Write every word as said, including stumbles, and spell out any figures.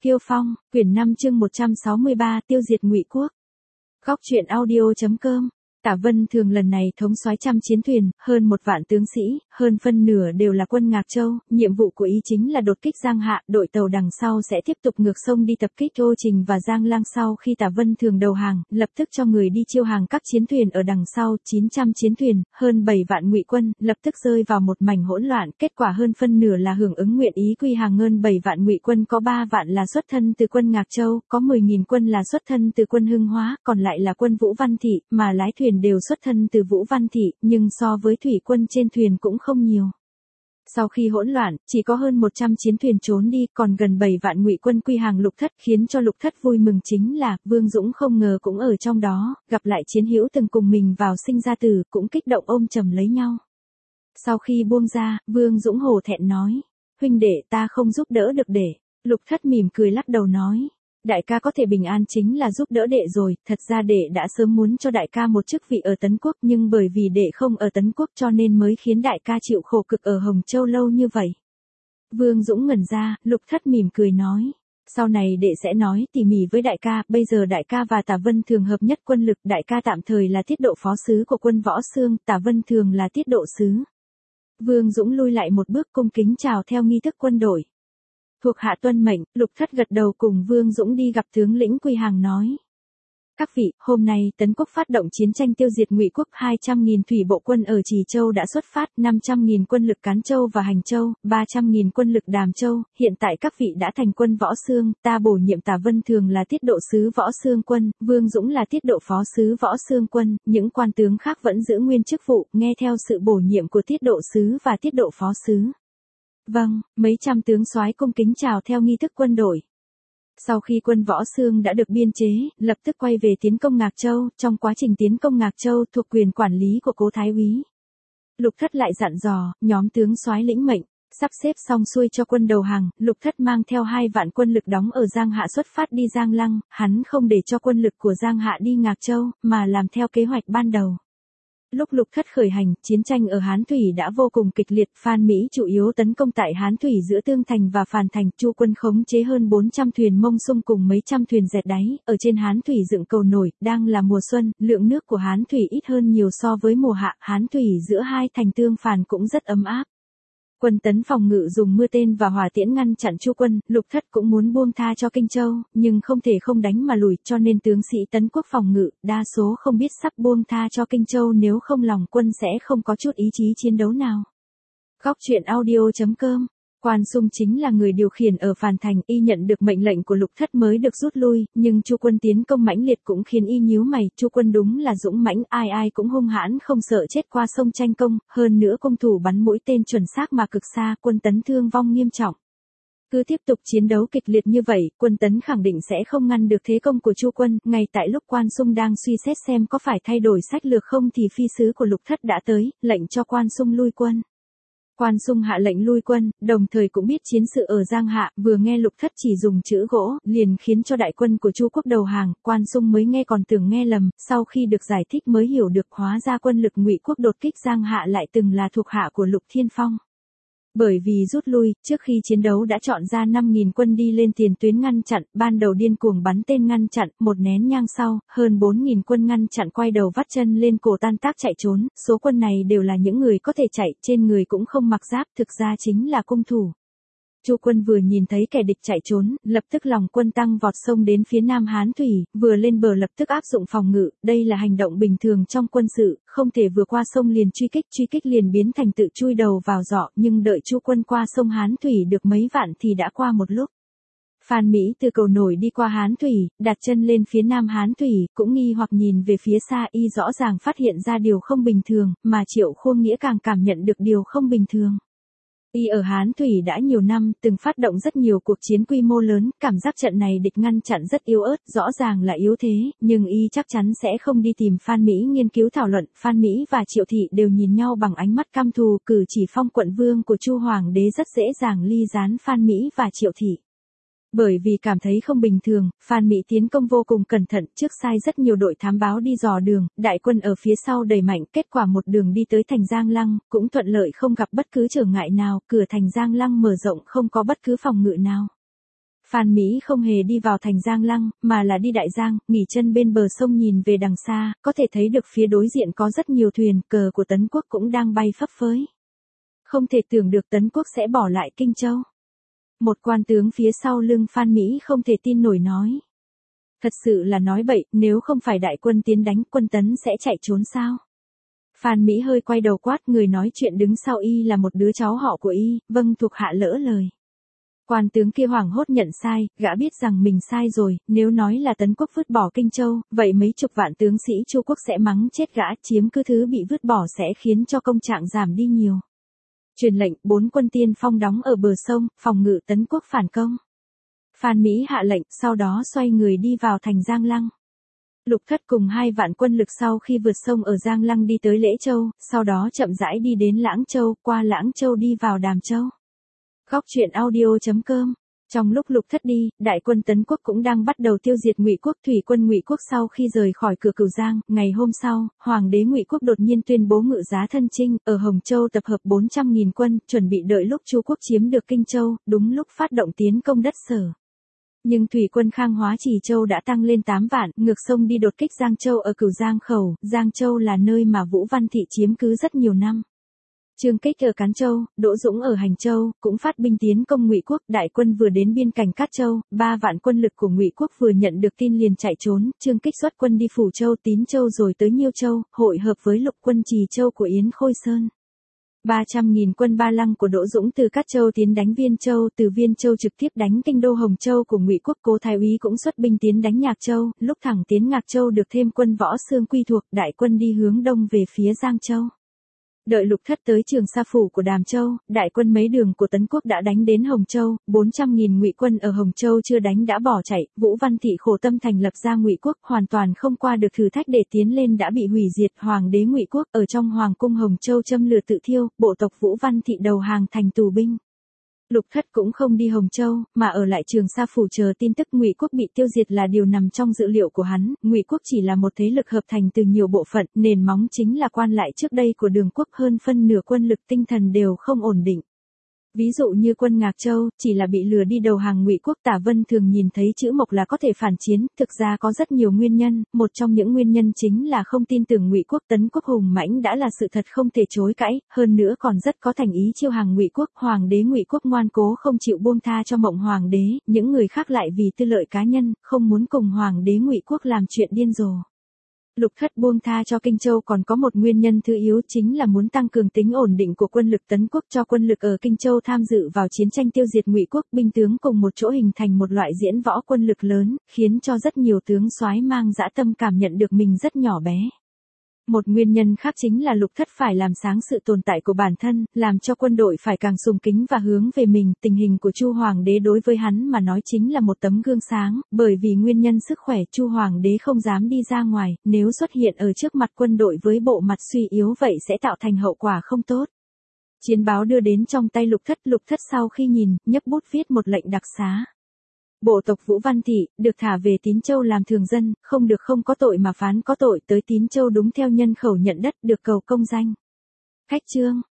Kiêu Phong, quyển năm chương một trăm sáu mươi ba, tiêu diệt Ngụy quốc. Góc truyện audio chấm com. Tả Vân Thường lần này thống soái trăm chiến thuyền, hơn một vạn tướng sĩ, hơn phân nửa đều là quân Ngạc Châu, nhiệm vụ của ý chính là đột kích Giang Hạ, đội tàu đằng sau sẽ tiếp tục ngược sông đi tập kích Ô Trình và Giang Lang. Sau khi Tả Vân Thường đầu hàng, lập tức cho người đi chiêu hàng các chiến thuyền ở đằng sau, chín trăm chiến thuyền, hơn bảy vạn Ngụy quân, lập tức rơi vào một mảnh hỗn loạn, kết quả hơn phân nửa là hưởng ứng nguyện ý quy hàng. Hơn bảy vạn Ngụy quân có ba vạn là xuất thân từ quân Ngạc Châu, có mười nghìn quân là xuất thân từ quân Hưng Hóa, còn lại là quân Vũ Văn Thị, mà lái thuyền đều xuất thân từ Vũ Văn Thị, nhưng so với thủy quân trên thuyền cũng không nhiều. Sau khi hỗn loạn, chỉ có hơn một trăm chiến thuyền trốn đi, còn gần bảy vạn Ngụy quân quy hàng Lục Thất. Khiến cho Lục Thất vui mừng chính là, Vương Dũng không ngờ cũng ở trong đó, gặp lại chiến hữu từng cùng mình vào sinh ra tử, cũng kích động ôm chầm lấy nhau. Sau khi buông ra, Vương Dũng hổ thẹn nói, huynh đệ ta không giúp đỡ được đệ. Lục Thất mỉm cười lắc đầu nói, đại ca có thể bình an chính là giúp đỡ đệ rồi, thật ra đệ đã sớm muốn cho đại ca một chức vị ở Tấn Quốc, nhưng bởi vì đệ không ở Tấn Quốc cho nên mới khiến đại ca chịu khổ cực ở Hồng Châu lâu như vậy. Vương Dũng ngẩn ra, Lục Thất mỉm cười nói, sau này đệ sẽ nói tỉ mỉ với đại ca, bây giờ đại ca và Tả Vân Thường hợp nhất quân lực, đại ca tạm thời là tiết độ phó sứ của quân Võ Xương, Tả Vân Thường là tiết độ sứ. Vương Dũng lui lại một bước cung kính chào theo nghi thức quân đội. Thuộc hạ tuân mệnh. Lục Thất gật đầu cùng Vương Dũng đi gặp tướng lĩnh quy hàng nói. Các vị, hôm nay Tấn Quốc phát động chiến tranh tiêu diệt Ngụy quốc, hai trăm nghìn thủy bộ quân ở Trì Châu đã xuất phát, năm trăm nghìn quân lực Cán Châu và Hành Châu, ba trăm nghìn quân lực Đàm Châu, hiện tại các vị đã thành quân Võ Xương, ta bổ nhiệm Tả Vân Thường là tiết độ sứ Võ Xương quân, Vương Dũng là tiết độ phó sứ Võ Xương quân, những quan tướng khác vẫn giữ nguyên chức vụ, nghe theo sự bổ nhiệm của tiết độ sứ và tiết độ phó sứ. Vâng, mấy trăm tướng soái cung kính chào theo nghi thức quân đội. Sau khi quân Võ Xương đã được biên chế, lập tức quay về tiến công Ngạc Châu, trong quá trình tiến công Ngạc Châu thuộc quyền quản lý của Cố Thái úy. Lục Thất lại dặn dò, nhóm tướng soái lĩnh mệnh, sắp xếp xong xuôi cho quân đầu hàng, Lục Thất mang theo hai vạn quân lực đóng ở Giang Hạ xuất phát đi Giang Lăng, hắn không để cho quân lực của Giang Hạ đi Ngạc Châu, mà làm theo kế hoạch ban đầu. Lúc Lục Thất khởi hành, chiến tranh ở Hán Thủy đã vô cùng kịch liệt, Phan Mỹ chủ yếu tấn công tại Hán Thủy giữa Tương Thành và Phàn Thành, Chu quân khống chế hơn bốn trăm thuyền mông sung cùng mấy trăm thuyền dẹt đáy, ở trên Hán Thủy dựng cầu nổi, đang là mùa xuân, lượng nước của Hán Thủy ít hơn nhiều so với mùa hạ, Hán Thủy giữa hai thành Tương Phàn cũng rất ấm áp. Quân Tấn phòng ngự dùng mưa tên và hỏa tiễn ngăn chặn Chu quân, Lục Thất cũng muốn buông tha cho Kinh Châu, nhưng không thể không đánh mà lùi, cho nên tướng sĩ Tấn quốc phòng ngự, đa số không biết sắp buông tha cho Kinh Châu, nếu không lòng quân sẽ không có chút ý chí chiến đấu nào. Góc truyện audio chấm com. Quan Sung chính là người điều khiển ở Phàn Thành, y nhận được mệnh lệnh của Lục Thất mới được rút lui, nhưng Chu quân tiến công mãnh liệt cũng khiến y nhíu mày, Chu quân đúng là dũng mãnh, ai ai cũng hung hãn không sợ chết qua sông tranh công, hơn nữa công thủ bắn mũi tên chuẩn xác mà cực xa, quân Tấn thương vong nghiêm trọng. Cứ tiếp tục chiến đấu kịch liệt như vậy, quân Tấn khẳng định sẽ không ngăn được thế công của Chu quân, ngay tại lúc Quan Sung đang suy xét xem có phải thay đổi sách lược không thì phi sứ của Lục Thất đã tới, lệnh cho Quan Sung lui quân. Quan Sung hạ lệnh lui quân, đồng thời cũng biết chiến sự ở Giang Hạ, vừa nghe Lục Thất chỉ dùng chữ gỗ, liền khiến cho đại quân của Chu quốc đầu hàng, Quan Sung mới nghe còn tưởng nghe lầm, sau khi được giải thích mới hiểu được hóa ra quân lực Ngụy quốc đột kích Giang Hạ lại từng là thuộc hạ của Lục Thiên Phong. Bởi vì rút lui, trước khi chiến đấu đã chọn ra năm nghìn quân đi lên tiền tuyến ngăn chặn, ban đầu điên cuồng bắn tên ngăn chặn, một nén nhang sau, hơn bốn nghìn quân ngăn chặn quay đầu vắt chân lên cổ tan tác chạy trốn, số quân này đều là những người có thể chạy, trên người cũng không mặc giáp, thực ra chính là cung thủ. Chu quân vừa nhìn thấy kẻ địch chạy trốn, lập tức lòng quân tăng vọt sông đến phía Nam Hán Thủy, vừa lên bờ lập tức áp dụng phòng ngự, đây là hành động bình thường trong quân sự, không thể vừa qua sông liền truy kích, truy kích liền biến thành tự chui đầu vào giỏ, nhưng đợi Chu quân qua sông Hán Thủy được mấy vạn thì đã qua một lúc. Phan Mỹ từ cầu nổi đi qua Hán Thủy, đặt chân lên phía Nam Hán Thủy, cũng nghi hoặc nhìn về phía xa, y rõ ràng phát hiện ra điều không bình thường, mà Triệu Khuông Nghĩa càng cảm nhận được điều không bình thường. Y ở Hán Thủy đã nhiều năm, từng phát động rất nhiều cuộc chiến quy mô lớn, cảm giác trận này địch ngăn chặn rất yếu ớt, rõ ràng là yếu thế, nhưng y chắc chắn sẽ không đi tìm Phan Mỹ nghiên cứu thảo luận, Phan Mỹ và Triệu Thị đều nhìn nhau bằng ánh mắt căm thù, cử chỉ phong quận vương của Chu Hoàng đế rất dễ dàng ly gián Phan Mỹ và Triệu Thị. Bởi vì cảm thấy không bình thường, Phan Mỹ tiến công vô cùng cẩn thận, trước sai rất nhiều đội thám báo đi dò đường, đại quân ở phía sau đẩy mạnh, kết quả một đường đi tới thành Giang Lăng, cũng thuận lợi không gặp bất cứ trở ngại nào, cửa thành Giang Lăng mở rộng không có bất cứ phòng ngự nào. Phan Mỹ không hề đi vào thành Giang Lăng, mà là đi Đại Giang, nghỉ chân bên bờ sông nhìn về đằng xa, có thể thấy được phía đối diện có rất nhiều thuyền, cờ của Tấn Quốc cũng đang bay phấp phới. Không thể tưởng được Tấn Quốc sẽ bỏ lại Kinh Châu. Một quan tướng phía sau lưng Phan Mỹ không thể tin nổi nói. Thật sự là nói bậy, nếu không phải đại quân tiến đánh, quân Tấn sẽ chạy trốn sao? Phan Mỹ hơi quay đầu quát, người nói chuyện đứng sau y là một đứa cháu họ của y, vâng thuộc hạ lỡ lời. Quan tướng kia hoảng hốt nhận sai, gã biết rằng mình sai rồi, nếu nói là Tấn Quốc vứt bỏ Kinh Châu, vậy mấy chục vạn tướng sĩ Chu Quốc sẽ mắng chết gã, chiếm cứ thứ bị vứt bỏ sẽ khiến cho công trạng giảm đi nhiều. Truyền lệnh, bốn quân tiên phong đóng ở bờ sông, phòng ngự Tấn Quốc phản công. Phan Mỹ hạ lệnh, sau đó xoay người đi vào thành Giang Lăng. Lục Thất cùng hai vạn quân lực sau khi vượt sông ở Giang Lăng đi tới Lễ Châu, sau đó chậm rãi đi đến Lãng Châu, qua Lãng Châu đi vào Đàm Châu. Góc truyện audio chấm com. Trong lúc Lục Thất đi, đại quân Tấn Quốc cũng đang bắt đầu tiêu diệt Ngụy Quốc. Thủy quân Ngụy Quốc sau khi rời khỏi cửa Cửu Giang, ngày hôm sau, Hoàng đế Ngụy Quốc đột nhiên tuyên bố ngự giá thân chinh, ở Hồng Châu tập hợp bốn trăm nghìn quân, chuẩn bị đợi lúc Chu Quốc chiếm được Kinh Châu, đúng lúc phát động tiến công đất Sở. Nhưng thủy quân Khang Hóa Trì Châu đã tăng lên tám vạn, ngược sông đi đột kích Giang Châu ở Cửu Giang khẩu. Giang Châu là nơi mà Vũ Văn Thị chiếm cứ rất nhiều năm. Trương Kích ở Cán Châu, Đỗ Dũng ở Hành Châu, cũng phát binh tiến công Ngụy Quốc. Đại quân vừa đến biên cảnh Cát Châu, ba vạn quân lực của Ngụy Quốc vừa nhận được tin liền chạy trốn. Trương Kích xuất quân đi Phủ Châu, Tín Châu rồi tới Nhiêu Châu, hội hợp với lục quân Trì Châu của Yến Khôi Sơn. ba trăm nghìn quân Ba Lăng của Đỗ Dũng từ Cát Châu tiến đánh Viên Châu, từ Viên Châu trực tiếp đánh kinh đô Hồng Châu của Ngụy Quốc. Cố Thái Úy cũng xuất binh tiến đánh Nhạc Châu, lúc thẳng tiến Ngạc Châu được thêm quân Võ Xương quy thuộc, đại quân đi hướng đông về phía Giang Châu. Đợi Lục Thất tới Trường Sa phủ của Đàm Châu, đại quân mấy đường của Tấn Quốc đã đánh đến Hồng Châu, bốn trăm nghìn Ngụy quân ở Hồng Châu chưa đánh đã bỏ chạy. Vũ Văn Thị khổ tâm thành lập ra Ngụy Quốc, hoàn toàn không qua được thử thách để tiến lên đã bị hủy diệt. Hoàng đế Ngụy Quốc ở trong hoàng cung Hồng Châu châm lửa tự thiêu, bộ tộc Vũ Văn Thị đầu hàng thành tù binh. Lục Thất cũng không đi Hồng Châu, mà ở lại Trường Sa phủ chờ tin tức Ngụy Quốc bị tiêu diệt là điều nằm trong dự liệu của hắn. Ngụy Quốc chỉ là một thế lực hợp thành từ nhiều bộ phận, nền móng chính là quan lại trước đây của Đường Quốc, hơn phân nửa quân lực tinh thần đều không ổn định. Ví dụ như quân Ngạc Châu, chỉ là bị lừa đi đầu hàng Ngụy Quốc. Tả Vân thường nhìn thấy chữ Mộc là có thể phản chiến, thực ra có rất nhiều nguyên nhân, một trong những nguyên nhân chính là không tin tưởng Ngụy Quốc. Tấn Quốc hùng mãnh đã là sự thật không thể chối cãi, hơn nữa còn rất có thành ý chiêu hàng Ngụy Quốc. Hoàng đế Ngụy Quốc ngoan cố không chịu buông tha cho Mộng Hoàng đế, những người khác lại vì tư lợi cá nhân, không muốn cùng Hoàng đế Ngụy Quốc làm chuyện điên rồ. Lục Thất buông tha cho Kinh Châu còn có một nguyên nhân thứ yếu, chính là muốn tăng cường tính ổn định của quân lực Tấn Quốc, cho quân lực ở Kinh Châu tham dự vào chiến tranh tiêu diệt Ngụy Quốc. Binh tướng cùng một chỗ hình thành một loại diễn võ quân lực lớn, khiến cho rất nhiều tướng soái mang dã tâm cảm nhận được mình rất nhỏ bé. Một nguyên nhân khác chính là Lục Thất phải làm sáng sự tồn tại của bản thân, làm cho quân đội phải càng sùng kính và hướng về mình. Tình hình của Chu Hoàng đế đối với hắn mà nói chính là một tấm gương sáng, bởi vì nguyên nhân sức khỏe Chu Hoàng đế không dám đi ra ngoài, nếu xuất hiện ở trước mặt quân đội với bộ mặt suy yếu vậy sẽ tạo thành hậu quả không tốt. Chiến báo đưa đến trong tay Lục Thất, Lục Thất sau khi nhìn, nhấc bút viết một lệnh đặc xá. Bộ tộc Vũ Văn Thị, được thả về Tín Châu làm thường dân, không được không có tội mà phán có tội, tới Tín Châu đúng theo nhân khẩu nhận đất, được cầu công danh. Khách chương.